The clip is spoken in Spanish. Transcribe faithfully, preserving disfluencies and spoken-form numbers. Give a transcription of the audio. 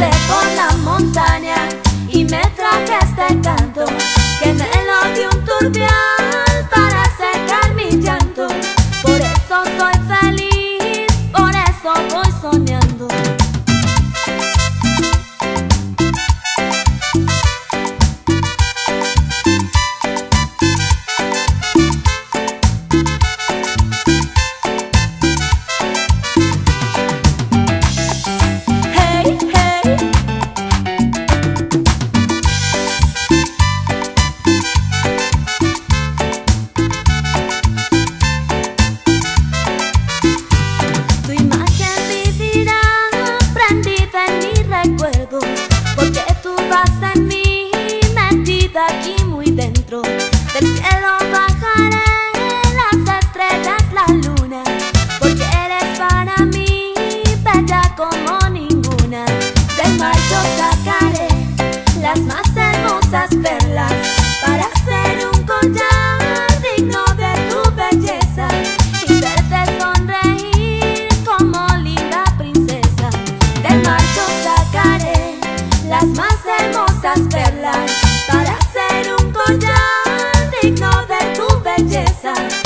pasé por la montaña y me traje este canto, que me lo dio un turbial para secar mi llanto. Por eso soy feliz, por eso voy soñando. Porque tú vas en mí, metida aquí muy dentro. Del cielo bajaré las estrellas, la luna, porque eres para mí bella como ninguna. Del mar yo sacaré las más hermosas perlas para hacer un collar digno de tu belleza y verte sonreír como linda princesa. Del mar yo sacaré las más hermosas perlas para hacer un collar digno de tu belleza.